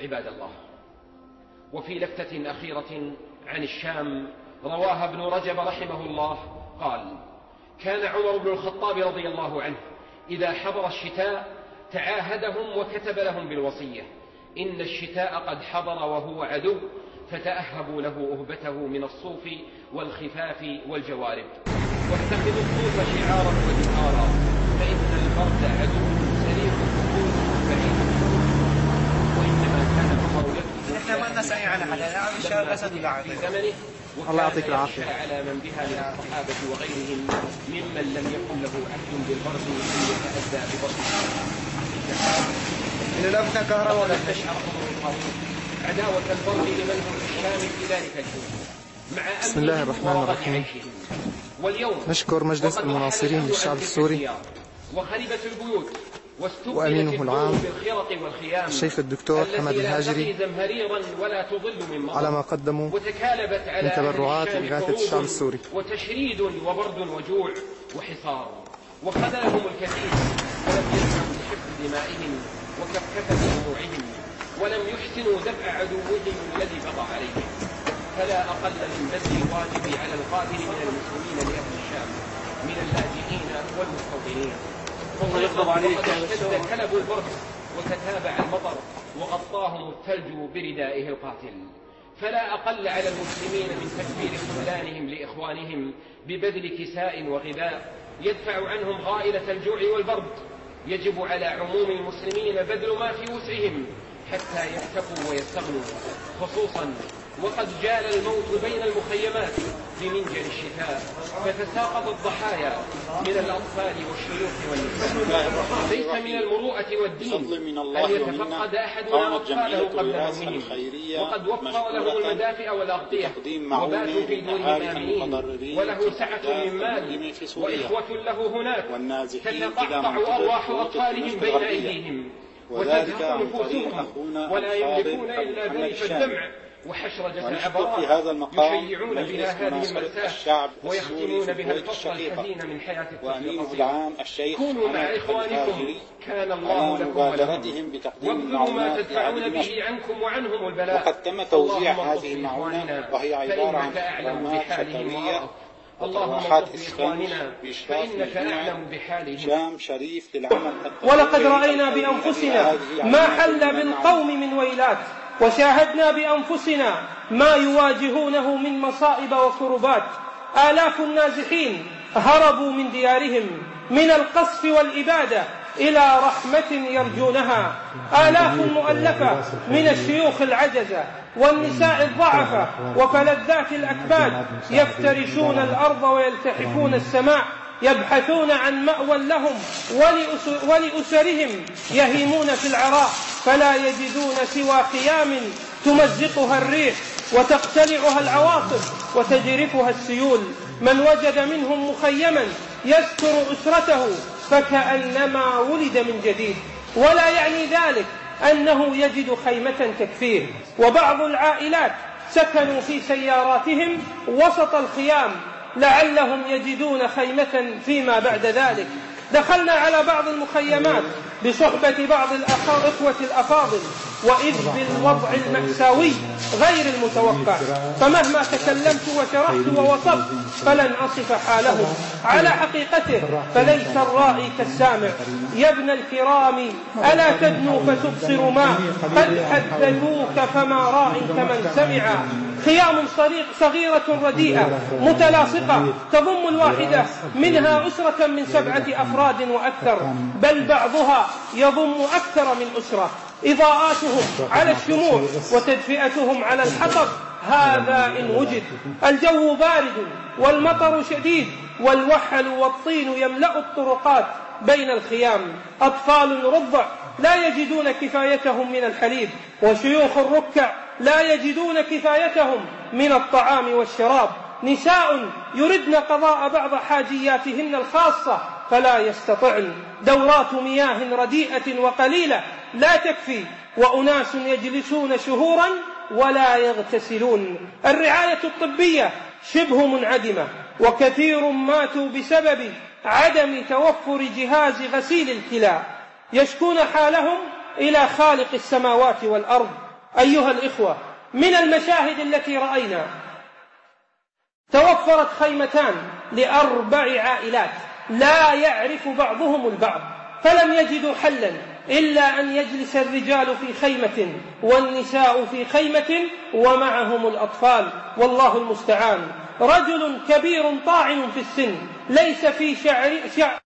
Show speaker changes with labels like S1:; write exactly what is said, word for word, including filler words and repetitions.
S1: عباد الله. وفي لفتة أخيرة عن الشام رواها ابن رجب رحمه الله قال: كان عمر بن الخطاب رضي الله عنه إذا حضر الشتاء تعاهدهم وكتب لهم بالوصية: إن الشتاء قد حضر وهو عدو، فتأهبوا له أهبته من الصوف والخفاف والجوارب، واتخذوا الصوف شعارا ودثارا، فإن البرد عدو سريع الدخول بعيد الدخول. وإنما كان عمر يكتب
S2: احنا ما نسعي على حدا
S1: في زمنه،
S3: الله يعطيك العافية.
S1: على من بها من الصحابة وغيرهم ممن لم يكن له عهد بالبرد أن يتأذى ببرده.
S2: إن الأبناء كهرباء ولا
S1: تشعر عداوة البرد لمن هم الشام في ذلك الجو، مع
S3: بسم الله الرحمن الرحيم.
S1: واليوم
S3: نشكر مجلس المناصرين للشعب السوري
S1: وخربت البيوت
S3: وأمينه العام الشيخ الدكتور حمد الهاجري على ما قدموا من تبرعات لإغاثة الشعب السوري.
S1: وتشريد وبرد وجوع وحصار، وخذلهم الكثير ولم يسعوا لحفظ دمائهم وكفكفة دموعهم، ولم يحسنوا دفع عدوهم الذي بغى عليهم. فلا أقل من بذل الواجب على القادر من المسلمين لأهل الشام من اللاجئين والمستوطنين. وقد اشتد كلب البرد وتتابع المطر وغطاهم الثلج بردائه القاتل. فلا أقل على المسلمين من تكبير خذلانهم لإخوانهم ببذل كساء وغذاء يدفع عنهم غائلة الجوع والبرد. يجب على عموم المسلمين بذل ما في وسعهم حتى يكتفوا ويستغنوا، خصوصا وقد جال الموت بين المخيمات بمنجل الشتاء، فتساقط الضحايا من الأطفال والشيوخ والنساء. ليس من المروءة والدين أن يتفقد أحدنا أطفاله قبل نومهم، وقد وفر له المدافئ والأغطية وباتوا في دورهم آمنين، وله سعة من مال وإخوة له هناك، تتقطع أرواح أطفالهم بين أيديهم وتزهق نفوسهم، ولا يملكون إلا ذلك الدمع وحشرجة العبرات يشيعون بها هذه المأساة ويختمون بها الفصل الحزين من حياة الطفل. كونوا مع إخوانكم كان الله لكم ولهم، وابذلوا ما تدفعون به عنكم وعنهم البلاء.
S4: وقد تم توزيع هذه المعونة وهي عبارة عن
S1: خدمات فتوية
S4: وطروحات إسكان
S1: فإنك أعلم بحالهم.
S4: شام شريف للعمل.
S5: ولقد رأينا بأنفسنا ما حل بالقوم من ويلات، وشاهدنا بأنفسنا ما يواجهونه من مصائب وكربات. آلاف النازحين هربوا من ديارهم من القصف والإبادة إلى رحمة يرجونها. آلاف مؤلفة من الشيوخ العجزة والنساء الضعفة وفلذات الأكباد يفترشون الأرض ويلتحفون السماء، يبحثون عن مأوى لهم ولأسرهم، يهيمون في العراء فلا يجدون سوى خيام تمزقها الريح وتقتلعها العواصف وتجرفها السيول. من وجد منهم مخيما يستر أسرته فكأنما ولد من جديد، ولا يعني ذلك أنه يجد خيمة تكفيه. وبعض العائلات سكنوا في سياراتهم وسط الخيام لعلهم يجدون خيمة فيما بعد ذلك. دخلنا على بعض المخيمات بصحبة بعض الأخوة الأفاضل، وإذ بالوضع المأساوي غير المتوقع، فمهما تكلمت وشرحت ووصفت فلن أصف حالهم على حقيقته، فليس الرائي كالسامع. يا ابن الكرام ألا تدنو فتبصر ما قد حدثوك، فما راء كمن سمع. خيام صغيرة رديئة متلاصقة تضم الواحدة منها أسرة من سبعة أفراد وأكثر، بل بعضها يضم أكثر من أسرة. إضاءاتهم على الشموع وتدفئتهم على الحطب، هذا إن وجد. الجو بارد والمطر شديد، والوحل والطين يملأ الطرقات بين الخيام. أطفال رضع لا يجدون كفايتهم من الحليب، وشيوخ الركع لا يجدون كفايتهم من الطعام والشراب. نساء يردن قضاء بعض حاجياتهن الخاصة فلا يستطعن. دورات مياه رديئة وقليلة لا تكفي، وأناس يجلسون شهورا ولا يغتسلون. الرعاية الطبية شبه منعدمة، وكثير ماتوا بسبب عدم توفر جهاز غسيل الكلى. يشكون حالهم إلى خالق السماوات والأرض أيها الإخوة، من المشاهد التي رأينا توفرت خيمتان لأربع عائلات لا يعرف بعضهم البعض، فلم يجدوا حلا إلا أن يجلس الرجال في خيمة والنساء في خيمة ومعهم الأطفال، والله المستعان. رجل كبير طاعن في السن ليس في شعر, شعر